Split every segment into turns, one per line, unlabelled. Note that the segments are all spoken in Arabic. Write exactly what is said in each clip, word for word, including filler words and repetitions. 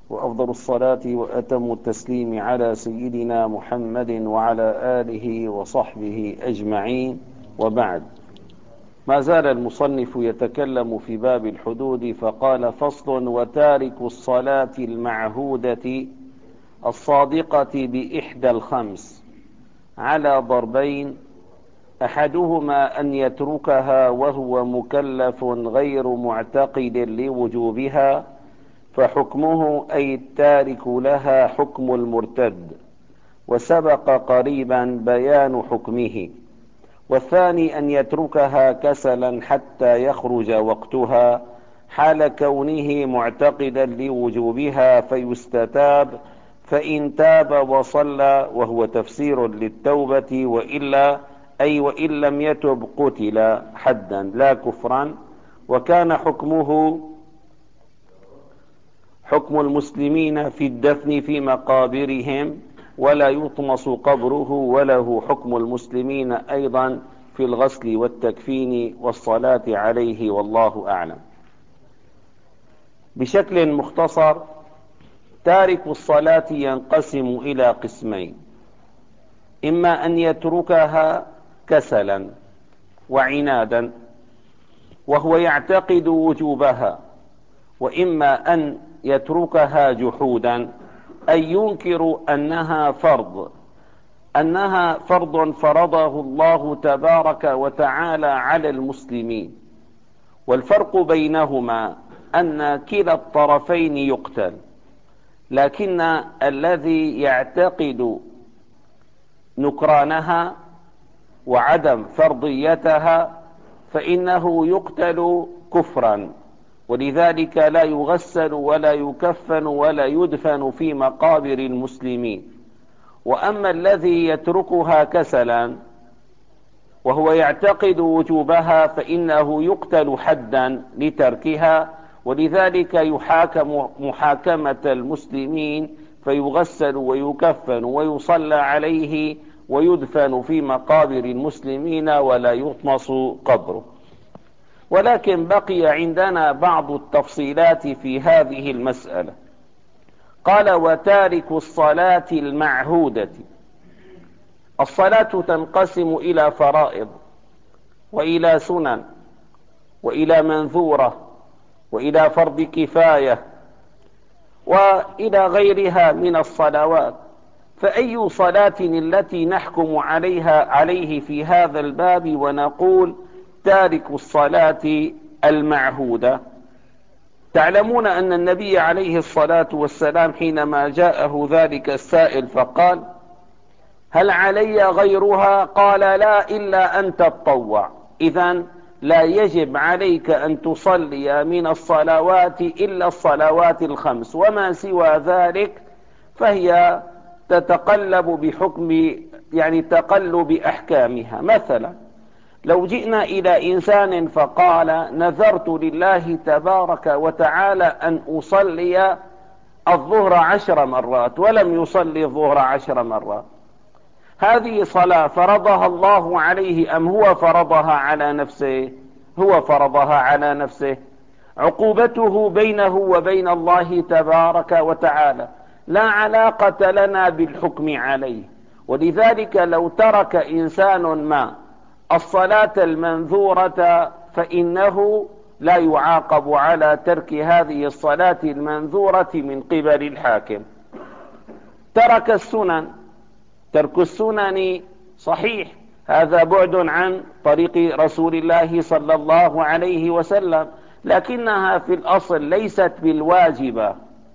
وأفضل الصلاة وأتم التسليم على سيدنا محمد وعلى آله وصحبه أجمعين، وبعد. ما زال المصنف يتكلم في باب الحدود فقال: فصل: وتارك الصلاة المعهودة الصادقة بإحدى الخمس على ضربين، أحدهما أن يتركها وهو مكلف غير معتقد لوجوبها، فحكمه أي التارك لها حكم المرتد، وسبق قريبا بيان حكمه. والثاني أن يتركها كسلا حتى يخرج وقتها حال كونه معتقدا لوجوبها فيستتاب، فإن تاب وصلى وهو تفسير للتوبة، وإلا أي وإن لم يتب قتل حدا لا كفرا. وكان حكمه حكم المسلمين في الدفن في مقابرهم، ولا يطمس قبره، وله حكم المسلمين أيضا في الغسل والتكفين والصلاة عليه، والله أعلم. بشكل مختصر، تارك الصلاة ينقسم إلى قسمين: إما أن يتركها كسلا وعنادا وهو يعتقد وجوبها، وإما أن يتركها جحودا أي ينكر أنها فرض أنها فرض فرضه الله تبارك وتعالى على المسلمين. والفرق بينهما أن كلا الطرفين يقتل، لكن الذي يعتقد نكرانها وعدم فرضيتها فإنه يقتل كفرا، ولذلك لا يغسل ولا يكفن ولا يدفن في مقابر المسلمين. وأما الذي يتركها كسلا وهو يعتقد وجوبها فإنه يقتل حدا لتركها، ولذلك يحاكم محاكمة المسلمين، فيغسل ويكفن ويصلى عليه ويدفن في مقابر المسلمين ولا يطمس قبره. ولكن بقي عندنا بعض التفصيلات في هذه المسألة. قال: وتارك الصلاة المعهودة. الصلاة تنقسم إلى فرائض، وإلى سنن، وإلى منذورة، وإلى فرض كفاية، وإلى غيرها من الصلوات. فأي صلاة التي نحكم عليها عليه في هذا الباب ونقول تارك الصلاة المعهودة؟ تعلمون أن النبي عليه الصلاة والسلام حينما جاءه ذلك السائل فقال: هل علي غيرها؟ قال: لا، إلا أن تتطوع. إذن لا يجب عليك أن تصلي من الصلوات إلا الصلوات الخمس، وما سوى ذلك فهي تتقلب بحكم يعني تقلب أحكامها. مثلا لو جئنا إلى إنسان فقال: نذرت لله تبارك وتعالى أن أصلي الظهر عشر مرات، ولم يصلي الظهر عشر مرات، هذه صلاة فرضها الله عليه أم هو فرضها على نفسه؟ هو فرضها على نفسه. عقوبته بينه وبين الله تبارك وتعالى، لا علاقة لنا بالحكم عليه. ولذلك لو ترك إنسان ما الصلاة المنذورة فإنه لا يعاقب على ترك هذه الصلاة المنذورة من قبل الحاكم. ترك السنن، ترك السنن صحيح، هذا بعد عن طريق رسول الله صلى الله عليه وسلم، لكنها في الأصل ليست بالواجبة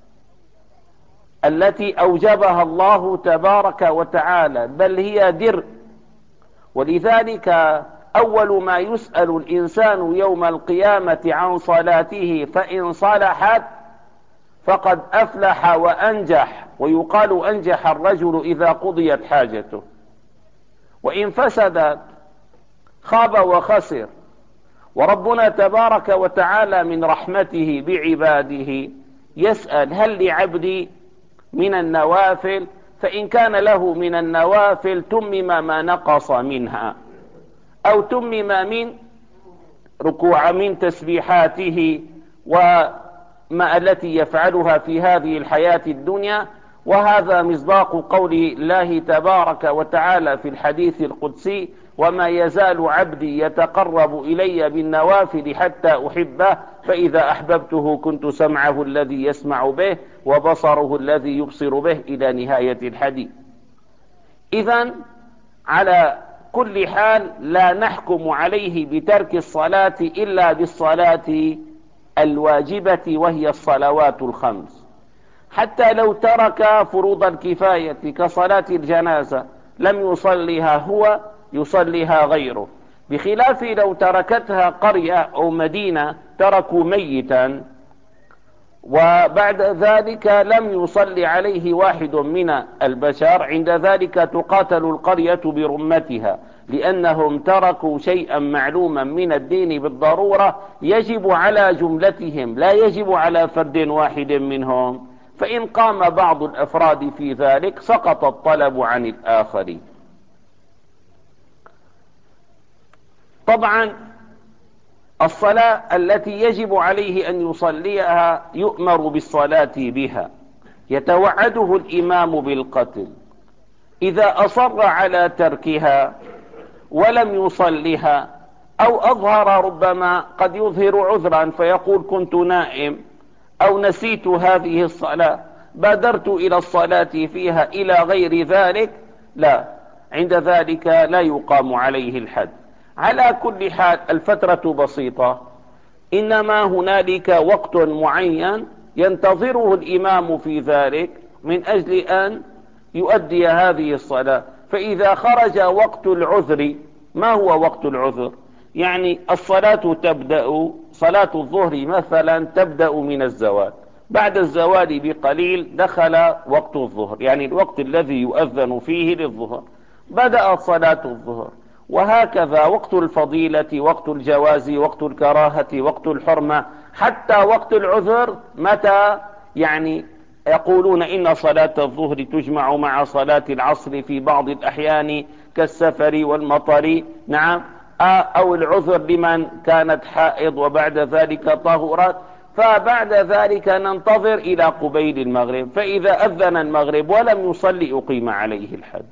التي أوجبها الله تبارك وتعالى، بل هي درء. ولذلك أول ما يسأل الإنسان يوم القيامة عن صلاته، فإن صلحت فقد أفلح وأنجح، ويقال أنجح الرجل إذا قضيت حاجته، وإن فسدت خاب وخسر. وربنا تبارك وتعالى من رحمته بعباده يسأل: هل لعبدي من النوافل؟ فإن كان له من النوافل تمم ما نقص منها، أو تمم من ركوع من تسبيحاته ما التي يفعلها في هذه الحياة الدنيا. وهذا مصداق قول الله تبارك وتعالى في الحديث القدسي: وما يزال عبدي يتقرب إلي بالنوافل حتى أحبه، فإذا أحببته كنت سمعه الذي يسمع به وبصره الذي يبصر به، إلى نهاية الحديث. إذن على كل حال لا نحكم عليه بترك الصلاة إلا بالصلاة الواجبة وهي الصلوات الخمس. حتى لو ترك فروض الكفاية كصلاة الجنازة لم يصليها هو، يصليها غيره، بخلاف لو تركتها قرية أو مدينة تركوا ميتا وبعد ذلك لم يصلي عليه واحد من البشر، عند ذلك تقاتل القرية برمتها، لأنهم تركوا شيئا معلوما من الدين بالضرورة يجب على جملتهم لا يجب على فرد واحد منهم. فإن قام بعض الأفراد في ذلك سقط الطلب عن الآخرين. طبعا الصلاة التي يجب عليه أن يصليها يؤمر بالصلاة بها، يتوعده الإمام بالقتل. إذا أصر على تركها ولم يصلها أو أظهر، ربما قد يظهر عذرا فيقول كنت نائم أو نسيت هذه الصلاة بادرت إلى الصلاة فيها إلى غير ذلك، لا، عند ذلك لا يقام عليه الحد. على كل حال الفترة بسيطة، إنما هنالك وقت معين ينتظره الإمام في ذلك من أجل أن يؤدي هذه الصلاة. فإذا خرج وقت العذر، ما هو وقت العذر؟ يعني الصلاة تبدأ، صلاة الظهر مثلا تبدأ من الزوال، بعد الزوال بقليل دخل وقت الظهر، يعني الوقت الذي يؤذن فيه للظهر، بدأت صلاة الظهر. وهكذا وقت الفضيلة، وقت الجواز، وقت الكراهة، وقت الحرمة، حتى وقت العذر. متى؟ يعني يقولون إن صلاة الظهر تجمع مع صلاة العصر في بعض الأحيان كالسفر والمطر، نعم، أو العذر لمن كانت حائض وبعد ذلك طهرت، فبعد ذلك ننتظر إلى قبيل المغرب، فإذا أذن المغرب ولم يصلي أقيم عليه الحد.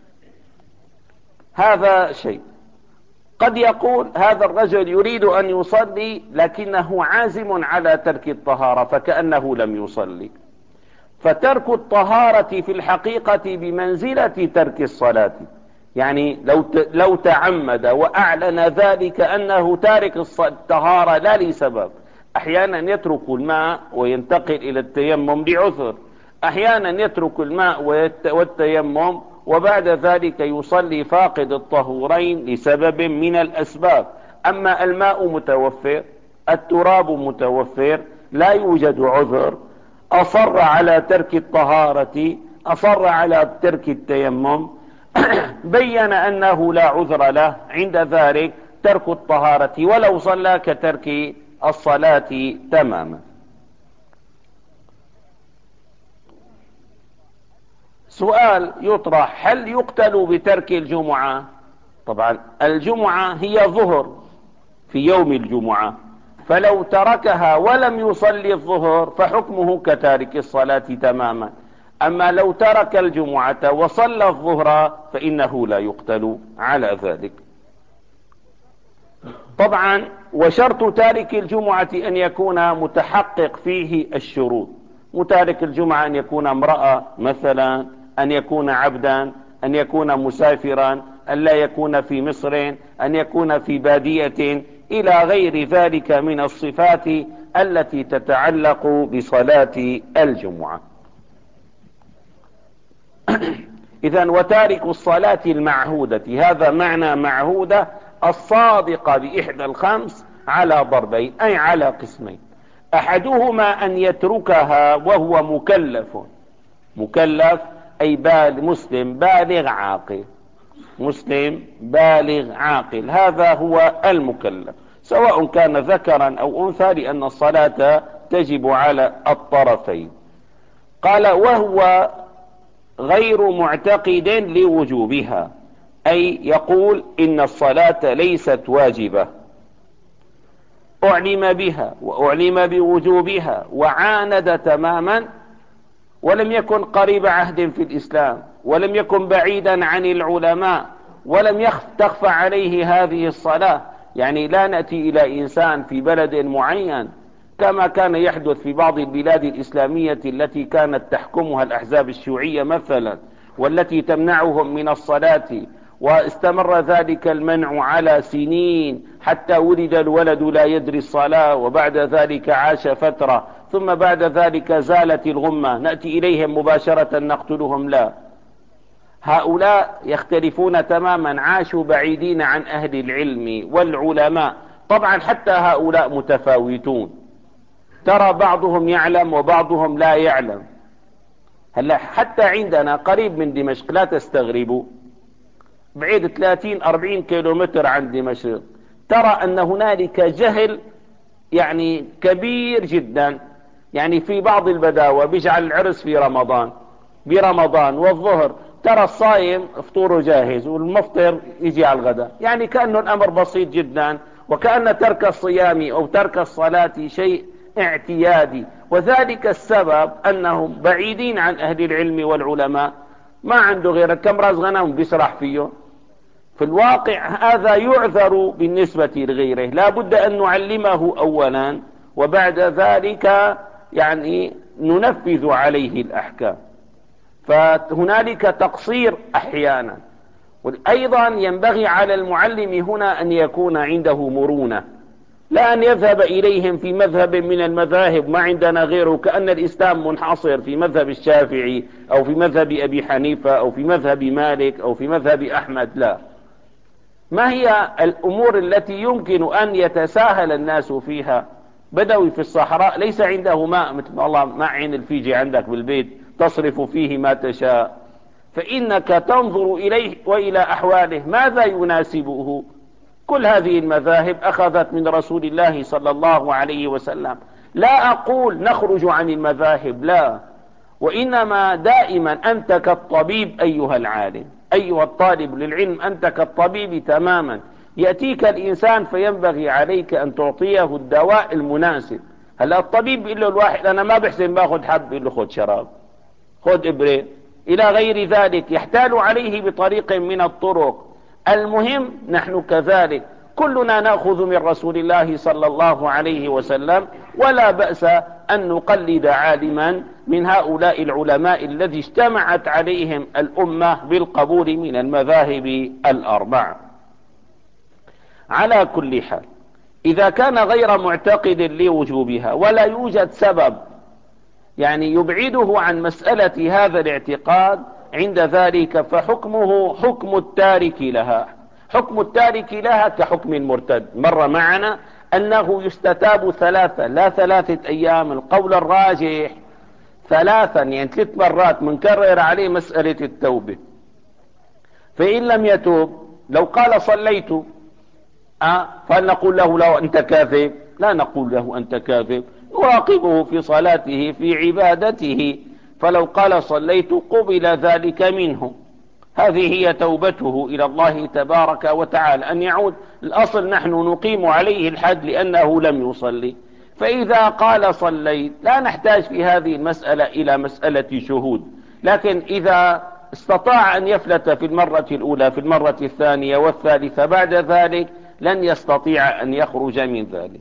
هذا شيء. قد يقول هذا الرجل يريد أن يصلي لكنه عازم على ترك الطهارة فكأنه لم يصلي، فترك الطهارة في الحقيقة بمنزلة ترك الصلاة. يعني لو لو تعمد وأعلن ذلك أنه تارك الطهارة لا لسبب، أحيانا يترك الماء وينتقل إلى التيمم لعذر، أحيانا يترك الماء والتيمم وبعد ذلك يصلي فاقد الطهورين لسبب من الأسباب. أما الماء متوفر، التراب متوفر، لا يوجد عذر، أصر على ترك الطهارة، أصر على ترك التيمم، بين أنه لا عذر له، عند ذلك ترك الطهارة ولو صلى كترك الصلاة تماما. سؤال يطرح: هل يقتل بترك الجمعة؟ طبعا الجمعة هي ظهر في يوم الجمعة، فلو تركها ولم يصلي الظهر فحكمه كتارك الصلاة تماما. أما لو ترك الجمعة وصلى الظهر فإنه لا يقتل على ذلك. طبعا وشرط تارك الجمعة أن يكون متحقق فيه الشروط. متارك الجمعة أن يكون امرأة مثلا، أن يكون عبدا، أن يكون مسافرا، أن لا يكون في مصر، أن يكون في بادية، إلى غير ذلك من الصفات التي تتعلق بصلاة الجمعة. إذن وتارك الصلاة المعهودة، هذا معنى معهودة، الصادقة بإحدى الخمس، على ضربين، أي على قسمين. أحدهما أن يتركها وهو مكلف، مكلف أي بال مسلم بالغ عاقل، مسلم بالغ عاقل، هذا هو المكلف، سواء كان ذكرا أو أنثى، لأن الصلاة تجب على الطرفين. قال وهو غير معتقد لوجوبها، أي يقول إن الصلاة ليست واجبة. أعلم بها وأعلم بوجوبها وعاند تماما، ولم يكن قريب عهد في الإسلام، ولم يكن بعيدا عن العلماء، ولم تخفى عليه هذه الصلاة. يعني لا نأتي إلى إنسان في بلد معين كما كان يحدث في بعض البلاد الإسلامية التي كانت تحكمها الأحزاب الشيوعية مثلا، والتي تمنعهم من الصلاة، واستمر ذلك المنع على سنين حتى ولد الولد لا يدري الصلاة، وبعد ذلك عاش فترة، ثم بعد ذلك زالت الغمة، نأتي إليهم مباشرة نقتلهم. لا، هؤلاء يختلفون تماما، عاشوا بعيدين عن أهل العلم والعلماء. طبعا حتى هؤلاء متفاوتون، ترى بعضهم يعلم وبعضهم لا يعلم. هلا حتى عندنا قريب من دمشق، لا تستغربوا، بعيد ثلاثين أربعين كيلومتر عن دمشق، ترى أن هنالك جهل يعني كبير جدا. يعني في بعض البداوة بيجعل العرس في رمضان، برمضان والظهر ترى الصايم فطوره جاهز والمفطر يجي على الغداء، يعني كأنه الأمر بسيط جدا، وكأن ترك الصيام أو ترك الصلاة شيء اعتيادي. وذلك السبب أنهم بعيدين عن أهل العلم والعلماء، ما عنده غير كم راس غنم بيسرح فيه. في الواقع هذا يعذر بالنسبة لغيره، لا بد أن نعلمه أولا، وبعد ذلك يعني ننفذ عليه الأحكام. فهنالك تقصير أحيانا. وأيضا ينبغي على المعلم هنا أن يكون عنده مرونة، لا أن يذهب إليهم في مذهب من المذاهب ما عندنا غيره، كأن الإسلام منحصر في مذهب الشافعي أو في مذهب أبي حنيفة أو في مذهب مالك أو في مذهب أحمد. لا، ما هي الأمور التي يمكن أن يتساهل الناس فيها؟ بدوي في الصحراء ليس عنده ماء مثل الله ماء عين الفيجي عندك بالبيت تصرف فيه ما تشاء، فإنك تنظر إليه وإلى أحواله ماذا يناسبه. كل هذه المذاهب أخذت من رسول الله صلى الله عليه وسلم. لا أقول نخرج عن المذاهب، لا، وإنما دائما أنت كالطبيب أيها العالم، أيها الطالب للعلم، أنت كالطبيب تماما. يأتيك الإنسان فينبغي عليك أن تعطيه الدواء المناسب. هلا الطبيب بيقول له الواحد أنا ما بحسن باخذ حب، بيقول له خذ شراب، خذ إبرة، إلى غير ذلك، يحتال عليه بطريق من الطرق. المهم نحن كذلك كلنا نأخذ من رسول الله صلى الله عليه وسلم، ولا بأس أن نقلد عالما من هؤلاء العلماء الذي اجتمعت عليهم الأمة بالقبول من المذاهب الأربع. على كل حال، إذا كان غير معتقد لوجوبها ولا يوجد سبب يعني يبعده عن مسألة هذا الاعتقاد، عند ذلك فحكمه حكم التارك لها. حكم التارك لها كحكم المرتد. مر معنا أنه يستتاب ثلاثة، لا ثلاثة أيام، القول الراجح ثلاثا، يعني ثلاث مرات منكرر عليه مسألة التوبة. فإن لم يتوب، لو قال صليت أه فهل نقول له لو أنت كاذب؟ لا نقول له أنت كاذب، نراقبه في صلاته في عبادته، فلو قال صليت قبل ذلك منه. هذه هي توبته إلى الله تبارك وتعالى، أن يعود. الأصل نحن نقيم عليه الحد لأنه لم يصلي. فإذا قال صليت لا نحتاج في هذه المسألة إلى مسألة شهود، لكن إذا استطاع أن يفلت في المرة الأولى في المرة الثانية والثالثة بعد ذلك لن يستطيع أن يخرج من ذلك.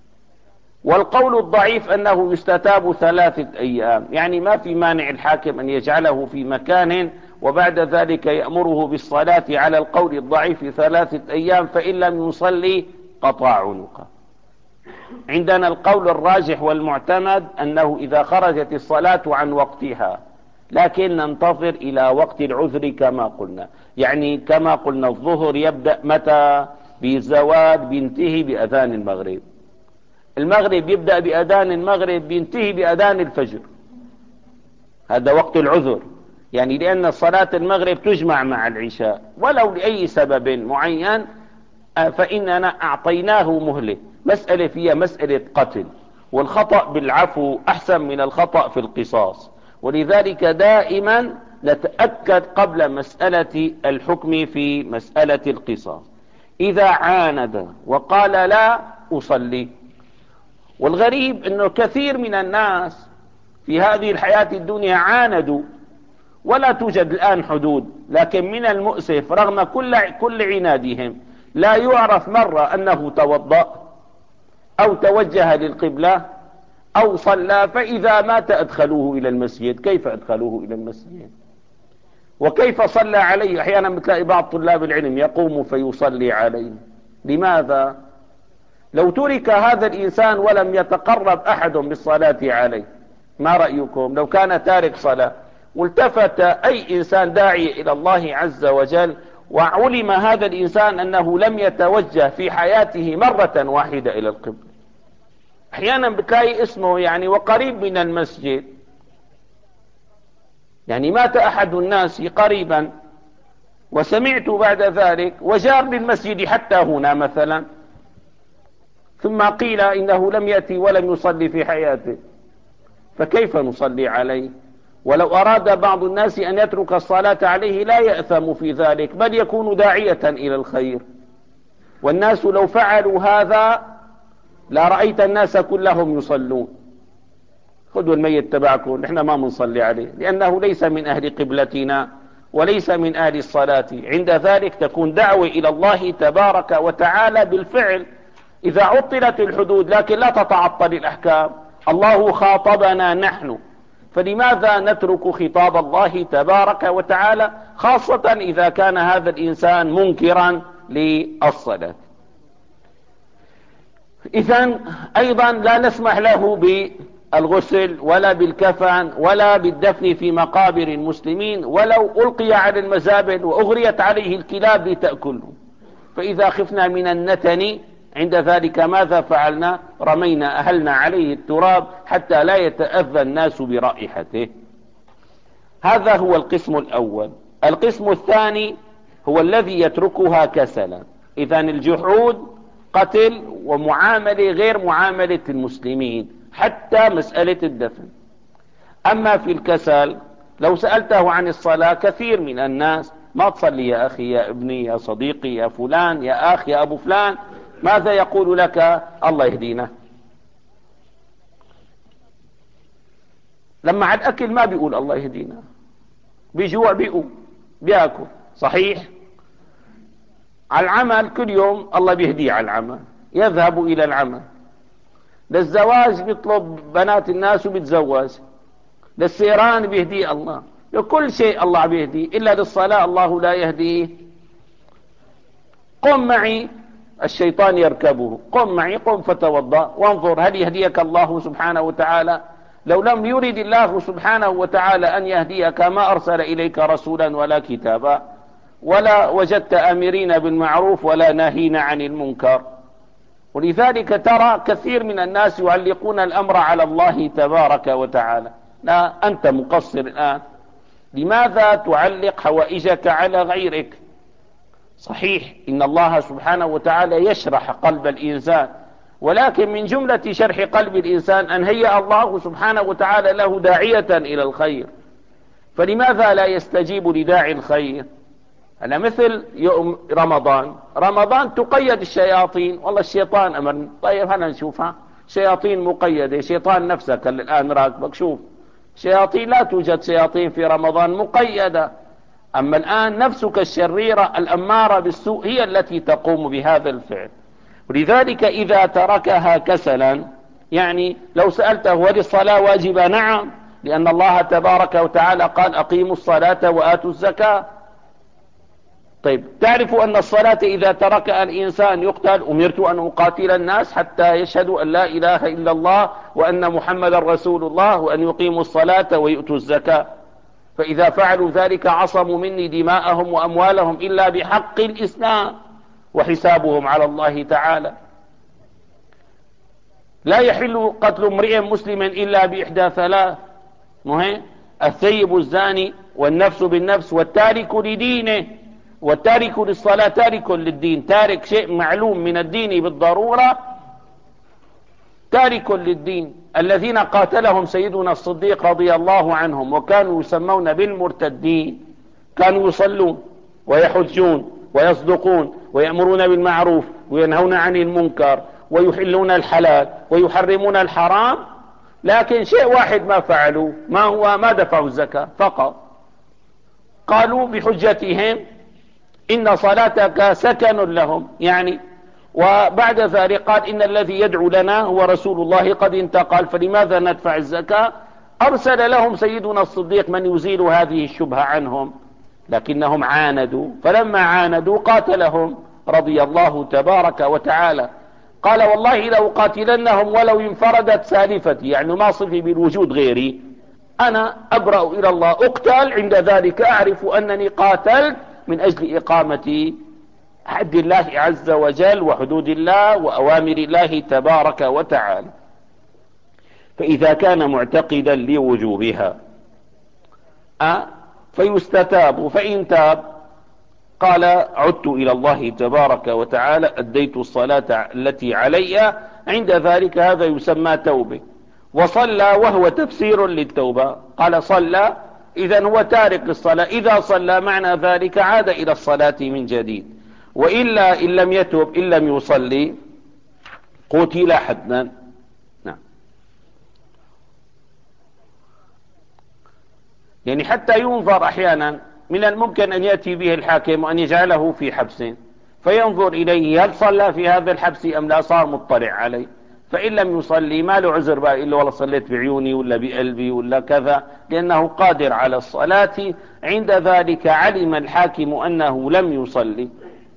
والقول الضعيف أنه يستتاب ثلاثة أيام، يعني ما في مانع الحاكم أن يجعله في مكان وبعد ذلك يأمره بالصلاة على القول الضعيف ثلاثة أيام، فإن لم يصلي قطع عنقه. عندنا القول الراجح والمعتمد أنه إذا خرجت الصلاة عن وقتها، لكن ننتظر إلى وقت العذر كما قلنا. يعني كما قلنا الظهر يبدأ متى؟ بالزوال، بينتهي بأذان المغرب. المغرب يبدأ بأذان المغرب بينتهي بأذان الفجر، هذا وقت العذر. يعني لأن صلاة المغرب تجمع مع العشاء، ولو لأي سبب معين فإننا أعطيناه مهلة. مسألة فيها مسألة قتل، والخطأ بالعفو أحسن من الخطأ في القصاص، ولذلك دائما نتأكد قبل مسألة الحكم في مسألة القصاص. إذا عاند وقال لا أصلي والغريب أنه كثير من الناس في هذه الحياة الدنيا عاندوا ولا توجد الآن حدود، لكن من المؤسف رغم كل كل عنادهم لا يعرف مرة أنه توضأ أو توجه للقبلة أو صلى، فإذا مات أدخلوه إلى المسجد. كيف أدخلوه إلى المسجد؟ وكيف صلى عليه؟ أحيانا بتلاقي بعض طلاب العلم يقوم فيصلي عليه. لماذا؟ لو ترك هذا الإنسان ولم يتقرب أحد بالصلاة عليه، ما رأيكم لو كان تارك صلاة والتفت أي إنسان داعي إلى الله عز وجل وعلم هذا الإنسان أنه لم يتوجه في حياته مرة واحدة إلى القبلة؟ أحيانا بتلاقي اسمه يعني وقريب من المسجد، يعني مات أحد الناس قريبا وسمعت بعد ذلك وجار للمسجد حتى هنا مثلا، ثم قيل إنه لم يأتي ولم يصلي في حياته، فكيف نصلي عليه؟ ولو أراد بعض الناس أن يترك الصلاة عليه لا يأثم في ذلك، بل يكون داعية إلى الخير. والناس لو فعلوا هذا لا رأيت الناس كلهم يصلون. خذوا الميت تبعكم، نحن ما منصلي عليه لأنه ليس من أهل قبلتنا وليس من أهل الصلاة. عند ذلك تكون دعوة إلى الله تبارك وتعالى بالفعل إذا عطلت الحدود، لكن لا تتعطل الأحكام. الله خاطبنا نحن، فلماذا نترك خطاب الله تبارك وتعالى، خاصة إذا كان هذا الإنسان منكرا للصلاة؟ إذن أيضا لا نسمح له بالغسل ولا بالكفن ولا بالدفن في مقابر المسلمين، ولو ألقي على المزابل وأغريت عليه الكلاب لتأكله. فإذا خفنا من النتن عند ذلك ماذا فعلنا؟ رمينا أهلنا عليه التراب حتى لا يتأذى الناس برائحته. هذا هو القسم الأول. القسم الثاني هو الذي يتركها كسلا. إذن الجحود قتل ومعاملة غير معاملة المسلمين، حتى مسألة الدفن. أما في الكسل لو سألته عن الصلاة كثير من الناس ما تصلي يا أخي يا ابني يا صديقي يا فلان يا أخ يا أبو فلان، ماذا يقول لك؟ الله يهدينا. لما على الأكل ما بيقول الله يهدينا، بيجوع بيقوم بيأكل، صحيح؟ على العمل كل يوم الله بيهديه على العمل، يذهب إلى العمل. للزواج بيطلب بنات الناس وبيتزوج، للسيران بيهديه الله، لكل شيء الله بيهديه، إلا للصلاة الله لا يهديه. قم معي الشيطان يركبه، قم معي قم فتوضأ وانظر هل يهديك الله سبحانه وتعالى. لو لم يرد الله سبحانه وتعالى أن يهديك ما أرسل إليك رسولا ولا كتابا، ولا وجدت أمرين بالمعروف ولا ناهين عن المنكر. ولذلك ترى كثير من الناس يعلقون الأمر على الله تبارك وتعالى. لا، أنت مقصر الآن، لماذا تعلق حوائجك على غيرك؟ صحيح إن الله سبحانه وتعالى يشرح قلب الإنسان، ولكن من جملة شرح قلب الإنسان أن هيأ الله سبحانه وتعالى له داعية إلى الخير، فلماذا لا يستجيب لداعي الخير؟ أنا مثل يوم رمضان، رمضان تقيد الشياطين، والله الشيطان أمرني، طيب هلا نشوفها، شياطين مقيدة، شيطان نفسك الآن راكبك، شوف شياطين، لا توجد شياطين في رمضان، مقيدة. أما الآن نفسك الشريرة الأمارة بالسوء هي التي تقوم بهذا الفعل. ولذلك إذا تركها كسلا، يعني لو سألته هل الصلاة واجبة؟ نعم، لأن الله تبارك وتعالى قال أقيموا الصلاة وآتوا الزكاة. طيب تعرف أن الصلاة إذا تركها الإنسان يقتل؟ أمرت أن أقاتل الناس حتى يشهدوا أن لا إله إلا الله وأن محمد رسول الله وأن يقيموا الصلاة ويؤتوا الزكاة. فإذا فعلوا ذلك عصموا مني دماءهم وأموالهم إلا بحق الإسلام وحسابهم على الله تعالى. لا يحل قتل امرئ مسلم إلا بإحدى ثلاث، مهم الثيب الزاني والنفس بالنفس والتارك لدينه. والتارك للصلاة تارك للدين، تارك شيء معلوم من الدين بالضرورة تارك للدين. الذين قاتلهم سيدنا الصديق رضي الله عنهم وكانوا يسمون بالمرتدين كانوا يصلون ويحجون ويصدقون ويأمرون بالمعروف وينهون عن المنكر ويحلون الحلال ويحرمون الحرام، لكن شيء واحد ما فعلوا، ما هو؟ ما دفعوا الزكاة فقط. قالوا بحجتهم إن صلاتك سكن لهم، يعني وبعد ذلك قال إن الذي يدعو لنا هو رسول الله قد انتقل، فلماذا ندفع الزكاة؟ أرسل لهم سيدنا الصديق من يزيل هذه الشبهة عنهم، لكنهم عاندوا، فلما عاندوا قاتلهم رضي الله تبارك وتعالى. قال والله لو قاتلنهم ولو انفردت سالفتي، يعني ما صفي بالوجود غيري، أنا أبرأ إلى الله، أقتل عند ذلك أعرف أنني قاتلت من أجل إقامة حد الله عز وجل وحدود الله وأوامر الله تبارك وتعالى. فإذا كان معتقدا لوجوبها أه فيستتاب، فإن تاب قال عدت إلى الله تبارك وتعالى أديت الصلاة التي علي، عند ذلك هذا يسمى توبة. وصلى وهو تفسير للتوبة، قال صلى إذن هو تارك الصلاة، إذا صلى معنى ذلك عاد إلى الصلاة من جديد، وإلا إن لم يتوب إن لم يصلي قتل حتما. نعم. يعني حتى ينظر أحيانا، من الممكن أن يأتي به الحاكم وأن يجعله في حبس فينظر إليه هل صلى في هذا الحبس أم لا، صار مطلع عليه، فإن لم يصلي ما له عذر بقى إلا والله صليت بعيوني ولا بقلبي ولا كذا، لأنه قادر على الصلاة. عند ذلك علم الحاكم أنه لم يصلي،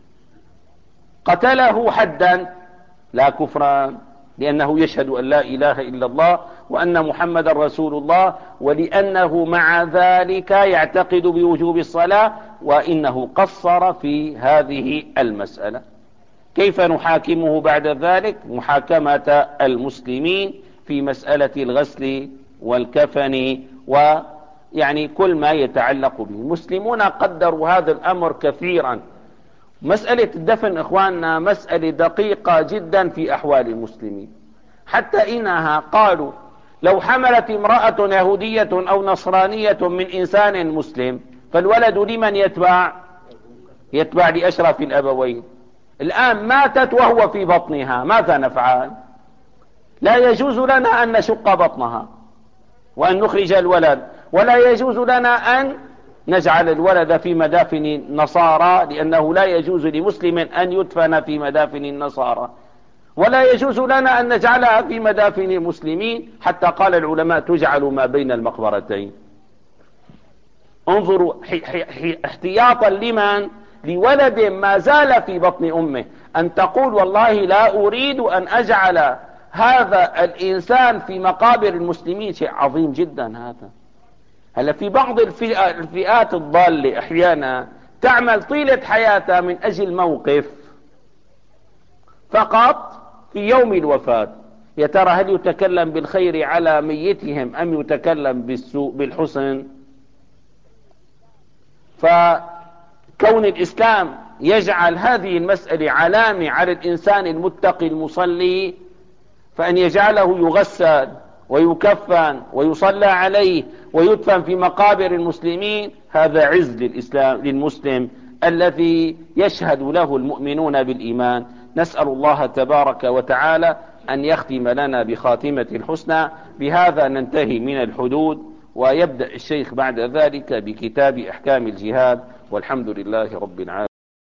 قتله حدا لا كفران، لأنه يشهد أن لا إله إلا الله وأن محمد رسول الله، ولأنه مع ذلك يعتقد بوجوب الصلاة وإنه قصر في هذه المسألة. كيف نحاكمه بعد ذلك؟ محاكمة المسلمين في مسألة الغسل والكفن ويعني كل ما يتعلق به. المسلمون قدروا هذا الأمر كثيرا. مسألة الدفن إخواننا مسألة دقيقة جدا في أحوال المسلمين، حتى إنها قالوا لو حملت امرأة يهودية أو نصرانية من إنسان مسلم فالولد لمن يتبع؟ يتبع لأشرف الأبوين. الآن ماتت وهو في بطنها، ماذا نفعل؟ لا يجوز لنا أن نشق بطنها وأن نخرج الولد، ولا يجوز لنا أن نجعل الولد في مدافن النصارى، لأنه لا يجوز لمسلم أن يدفن في مدافن النصارى، ولا يجوز لنا أن نجعلها في مدافن المسلمين، حتى قال العلماء تجعل ما بين المقبرتين. انظروا احتياطا لمن؟ لولد ما زال في بطن أمه، أن تقول والله لا أريد أن أجعل هذا الإنسان في مقابر المسلمين، شيء عظيم جدا هذا. هلا في بعض الفئات الضالة أحيانا تعمل طيلة حياتها من أجل موقف فقط في يوم الوفاة، يا ترى هل يتكلم بالخير على ميتهم أم يتكلم بالسوء بالحسن؟ فكون الإسلام يجعل هذه المسألة علامة على الإنسان المتقي المصلي، فأن يجعله يغسل ويكفن ويصلى عليه ويدفن في مقابر المسلمين، هذا عز للإسلام للمسلم الذي يشهد له المؤمنون بالإيمان. نسأل الله تبارك وتعالى أن يختم لنا بخاتمة الحسنى. بهذا ننتهي من الحدود، ويبدأ الشيخ بعد ذلك بكتاب أحكام الجهاد، والحمد لله رب العالمين.